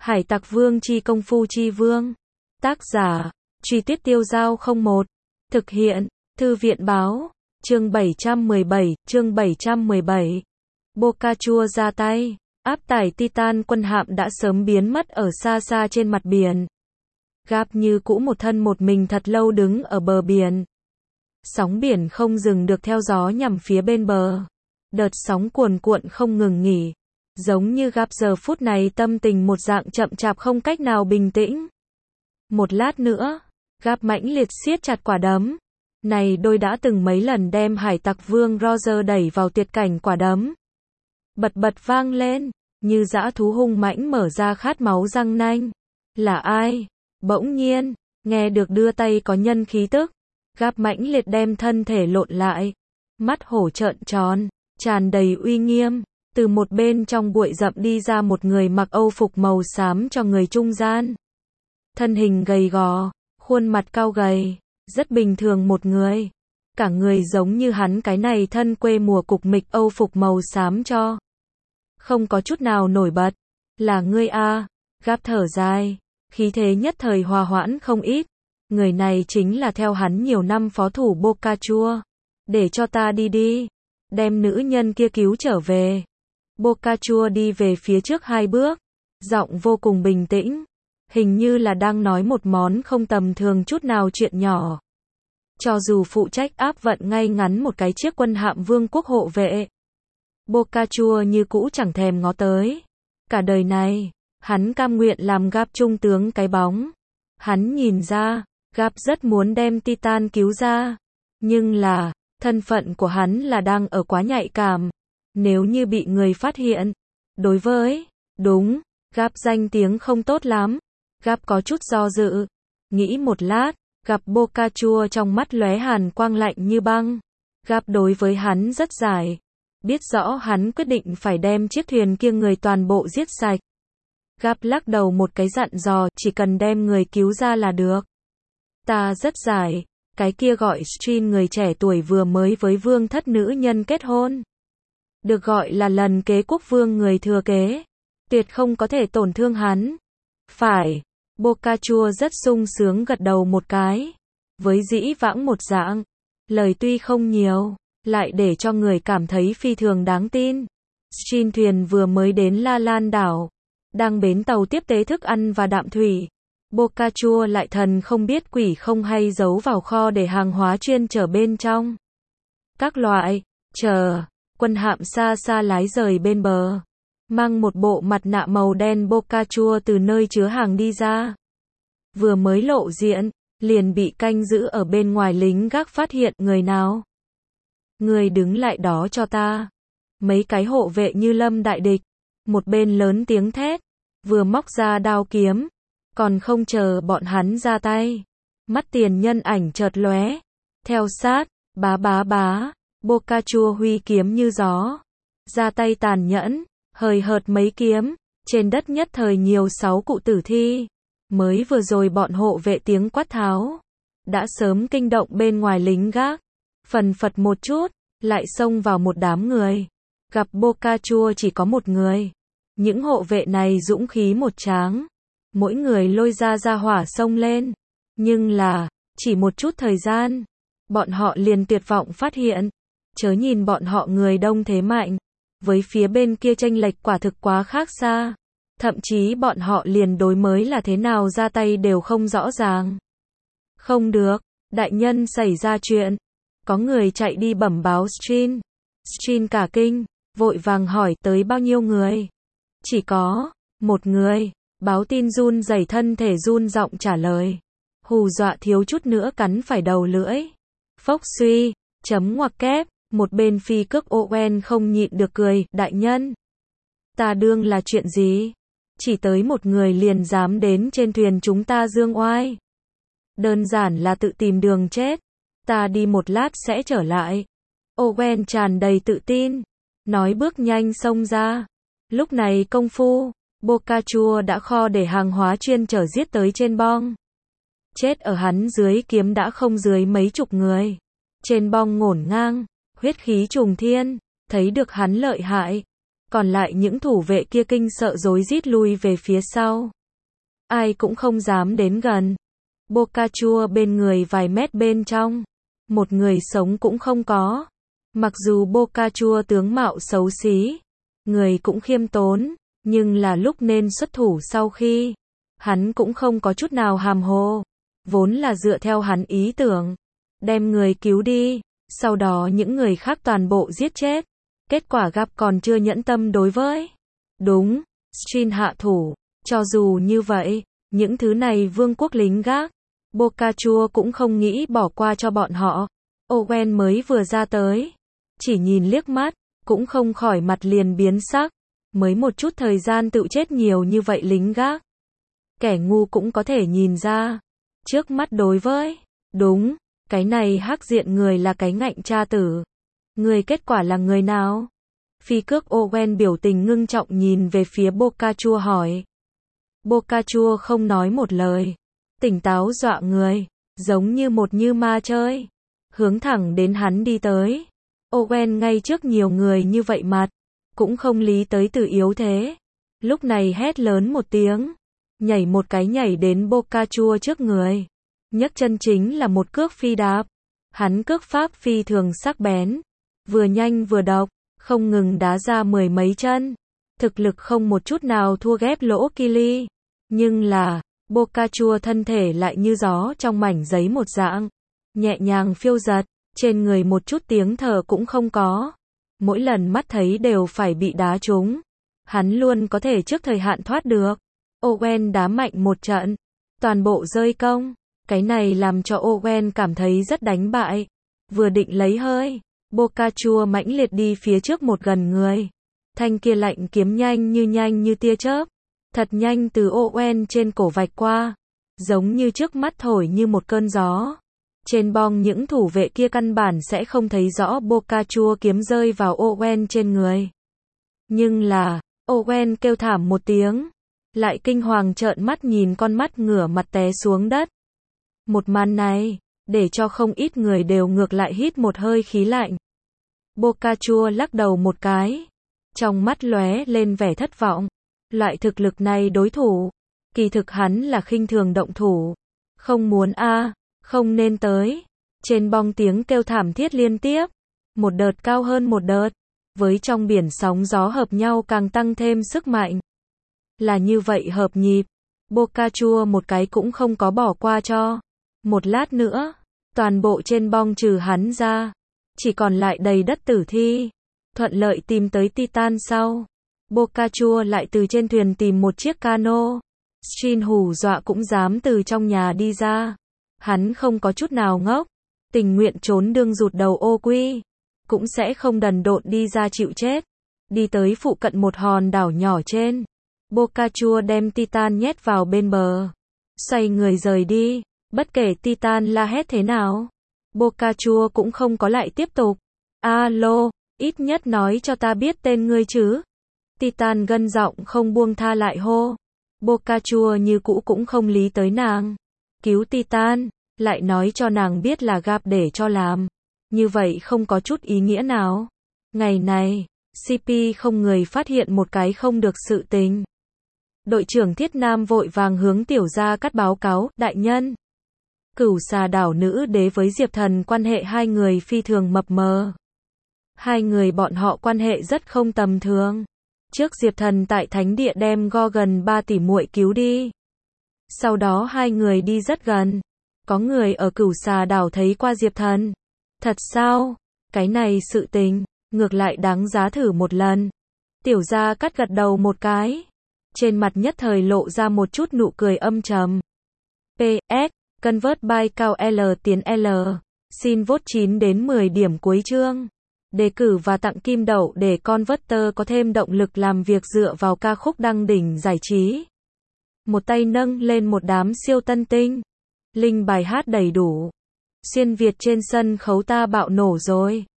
Hải Tặc Vương chi công phu chi vương. Tác giả, Truy Tuyết Tiêu Dao 01. Thực hiện, Thư viện Báo. Chương 717. Boca Chua ra tay. Áp tải Titan quân hạm đã sớm biến mất ở xa xa trên mặt biển. Garp như cũ một thân một mình thật lâu đứng ở bờ biển. Sóng biển không dừng được theo gió nhằm phía bên bờ. Đợt sóng cuồn cuộn không ngừng nghỉ. Giống như Garp giờ phút này tâm tình một dạng chậm chạp không cách nào bình tĩnh. Một lát nữa, Garp mãnh liệt siết chặt quả đấm. Này đôi đã từng mấy lần đem Hải Tặc Vương Roger đẩy vào tuyệt cảnh quả đấm. Bật bật vang lên, như dã thú hung mãnh mở ra khát máu răng nanh. Là ai? Bỗng nhiên, nghe được đưa tay có nhân khí tức. Garp mãnh liệt đem thân thể lộn lại. Mắt hổ trợn tròn, tràn đầy uy nghiêm. Từ một bên trong bụi rậm đi ra một người mặc âu phục màu xám cho người trung gian. Thân hình gầy gò, khuôn mặt cao gầy, rất bình thường một người. Cả người giống như hắn cái này thân quê mùa cục mịch âu phục màu xám cho. Không có chút nào nổi bật. Là ngươi a? Garp thở dài, khí thế nhất thời hòa hoãn không ít. Người này chính là theo hắn nhiều năm phó thủ Boca Chua. Để cho ta đi đi. Đem nữ nhân kia cứu trở về. Boca Chua đi về phía trước 2 bước. Giọng vô cùng bình tĩnh. Hình như là đang nói một món không tầm thường chút nào chuyện nhỏ. Cho dù phụ trách áp vận ngay ngắn một cái chiếc quân hạm vương quốc hộ vệ. Boca Chua như cũ chẳng thèm ngó tới. Cả đời này, hắn cam nguyện làm Garp trung tướng cái bóng. Hắn nhìn ra, Garp rất muốn đem Titan cứu ra. Nhưng là, thân phận của hắn là đang ở quá nhạy cảm. Nếu như bị người phát hiện, đối với, đúng, Garp danh tiếng không tốt lắm. Garp có chút do dự, nghĩ một lát, gặp Boca Chua trong mắt lóe hàn quang lạnh như băng. Garp đối với hắn rất giải, biết rõ hắn quyết định phải đem chiếc thuyền kia người toàn bộ giết sạch. Garp lắc đầu một cái dặn dò, chỉ cần đem người cứu ra là được. Ta rất giải, cái kia gọi Strin người trẻ tuổi vừa mới với vương thất nữ nhân kết hôn. Được gọi là lần kế quốc vương người thừa kế. Tuyệt không có thể tổn thương hắn. Phải. Boca Chua rất sung sướng gật đầu một cái. Với dĩ vãng một dạng. Lời tuy không nhiều, lại để cho người cảm thấy phi thường đáng tin. Strin thuyền vừa mới đến La Lan đảo. Đang bến tàu tiếp tế thức ăn và đạm thủy. Boca Chua lại thần không biết quỷ không hay giấu vào kho để hàng hóa chuyên chở bên trong. Các loại, chờ. Quân hạm xa xa lái rời bên bờ. Mang một bộ mặt nạ màu đen Boca Chua từ nơi chứa hàng đi ra. Vừa mới lộ diện, liền bị canh giữ ở bên ngoài lính gác phát hiện. Người nào? Người đứng lại đó cho ta. Mấy cái hộ vệ như lâm đại địch. Một bên lớn tiếng thét. Vừa móc ra đao kiếm. Còn không chờ bọn hắn ra tay. Mắt tiền nhân ảnh chợt lóe. Theo sát, bá. Boca Chua huy kiếm như gió. Ra tay tàn nhẫn, hời hợt mấy kiếm. Trên đất nhất thời nhiều 6 cụ tử thi. Mới vừa rồi bọn hộ vệ tiếng quát tháo. Đã sớm kinh động bên ngoài lính gác. Phần phật một chút, lại xông vào một đám người. Gặp Boca Chua chỉ có một người. Những hộ vệ này dũng khí một tráng. Mỗi người lôi ra hỏa xông lên. Nhưng là, chỉ một chút thời gian. Bọn họ liền tuyệt vọng phát hiện. Chớ nhìn bọn họ người đông thế mạnh. Với phía bên kia chênh lệch quả thực quá khác xa. Thậm chí bọn họ liền đối mới là thế nào ra tay đều không rõ ràng. Không được, đại nhân xảy ra chuyện. Có người chạy đi bẩm báo Strin. Strin cả kinh, vội vàng hỏi tới bao nhiêu người. Chỉ có một người. Báo tin run rẩy thân thể run giọng trả lời. Hù dọa thiếu chút nữa cắn phải đầu lưỡi. Phốc suy, chấm ngoặc kép. Một bên phi cước Owen không nhịn được cười. Đại nhân, ta đương là chuyện gì? Chỉ tới một người liền dám đến trên thuyền chúng ta dương oai. Đơn giản là tự tìm đường chết. Ta đi một lát sẽ trở lại. Owen tràn đầy tự tin. Nói bước nhanh xông ra. Lúc này công phu, Boca Chua đã kho để hàng hóa chuyên chở giết tới trên bong. Chết ở hắn dưới kiếm đã không dưới mấy chục người. Trên bong ngổn ngang. Huyết khí trùng thiên, thấy được hắn lợi hại. Còn lại những thủ vệ kia kinh sợ rối rít lui về phía sau. Ai cũng không dám đến gần. Boca Chua bên người vài mét bên trong. Một người sống cũng không có. Mặc dù Boca Chua tướng mạo xấu xí, người cũng khiêm tốn, nhưng là lúc nên xuất thủ sau khi. Hắn cũng không có chút nào hàm hồ. Vốn là dựa theo hắn ý tưởng. Đem người cứu đi. Sau đó những người khác toàn bộ giết chết. Kết quả gặp còn chưa nhẫn tâm đối với. Đúng, Shin hạ thủ. Cho dù như vậy, những thứ này vương quốc lính gác, Boca Chua cũng không nghĩ bỏ qua cho bọn họ. Owen mới vừa ra tới. Chỉ nhìn liếc mắt, cũng không khỏi mặt liền biến sắc. Mới một chút thời gian tự chết nhiều như vậy lính gác. Kẻ ngu cũng có thể nhìn ra. Trước mắt đối với. Đúng, cái này hắc diện người là cái ngạnh cha tử. Người kết quả là người nào? Phi cước Owen biểu tình ngưng trọng nhìn về phía Boca Chua hỏi. Boca Chua không nói một lời. Tỉnh táo dọa người. Giống như một như ma chơi. Hướng thẳng đến hắn đi tới. Owen ngay trước nhiều người như vậy mặt. Cũng không lý tới từ yếu thế. Lúc này hét lớn một tiếng. Nhảy một cái nhảy đến Boca Chua trước người. Nhấc chân chính là một cước phi đạp. Hắn cước pháp phi thường sắc bén. Vừa nhanh vừa độc. Không ngừng đá ra mười mấy chân. Thực lực không một chút nào thua ghép lỗ Kili. Nhưng là, Boca Chua thân thể lại như gió trong mảnh giấy một dạng. Nhẹ nhàng phiêu dật, trên người một chút tiếng thở cũng không có. Mỗi lần mắt thấy đều phải bị đá trúng. Hắn luôn có thể trước thời hạn thoát được. Owen đá mạnh một trận. Toàn bộ rơi công. Cái này làm cho Owen cảm thấy rất đánh bại. Vừa định lấy hơi. Boca Chua mãnh liệt đi phía trước một gần người. Thanh kia lạnh kiếm nhanh như tia chớp. Thật nhanh từ Owen trên cổ vạch qua. Giống như trước mắt thổi như một cơn gió. Trên bong những thủ vệ kia căn bản sẽ không thấy rõ Boca Chua kiếm rơi vào Owen trên người. Nhưng là, Owen kêu thảm một tiếng. Lại kinh hoàng trợn mắt nhìn con mắt ngửa mặt té xuống đất. Một màn này, để cho không ít người đều ngược lại hít một hơi khí lạnh. Boca Chua lắc đầu một cái. Trong mắt lóe lên vẻ thất vọng. Loại thực lực này đối thủ. Kỳ thực hắn là khinh thường động thủ. Không muốn không nên tới. Trên bong tiếng kêu thảm thiết liên tiếp. Một đợt cao hơn một đợt. Với trong biển sóng gió hợp nhau càng tăng thêm sức mạnh. Là như vậy hợp nhịp. Boca Chua một cái cũng không có bỏ qua cho. Một lát nữa, toàn bộ trên bong trừ hắn ra. Chỉ còn lại đầy đất tử thi. Thuận lợi tìm tới Titan sau. Boca Chua lại từ trên thuyền tìm một chiếc cano. Shin hù dọa cũng dám từ trong nhà đi ra. Hắn không có chút nào ngốc. Tình nguyện trốn đương rụt đầu ô quy. Cũng sẽ không đần độn đi ra chịu chết. Đi tới phụ cận một hòn đảo nhỏ trên. Boca Chua đem Titan nhét vào bên bờ. Xoay người rời đi. Bất kể Titan la hét thế nào. Boca Chua cũng không có lại tiếp tục. Alo, ít nhất nói cho ta biết tên ngươi chứ. Titan gân giọng không buông tha lại hô. Boca Chua như cũ cũng không lý tới nàng. Cứu Titan, lại nói cho nàng biết là gặp để cho làm. Như vậy không có chút ý nghĩa nào. Ngày này, CP không người phát hiện một cái không được sự tình. Đội trưởng Thiết Nam vội vàng hướng Tiểu Gia Cát báo cáo, đại nhân. Cửu Xà đảo nữ đế với Diệp Thần quan hệ hai người phi thường mập mờ. Hai người bọn họ quan hệ rất không tầm thường. Trước Diệp Thần tại thánh địa đem gần 3 tỷ muội cứu đi. Sau đó hai người đi rất gần. Có người ở Cửu Xà đảo thấy qua Diệp Thần. Thật sao? Cái này sự tình, ngược lại đáng giá thử một lần. Tiểu Gia Cát gật đầu một cái. Trên mặt nhất thời lộ ra một chút nụ cười âm trầm. PS, Convert by cao L tiến L. Xin vote 9 đến 10 điểm cuối chương. Đề cử và tặng kim đậu để Converter có thêm động lực làm việc dựa vào ca khúc đăng đỉnh giải trí. Một tay nâng lên một đám siêu tân tinh. Linh bài hát đầy đủ. Xuyên Việt trên sân khấu ta bạo nổ rồi.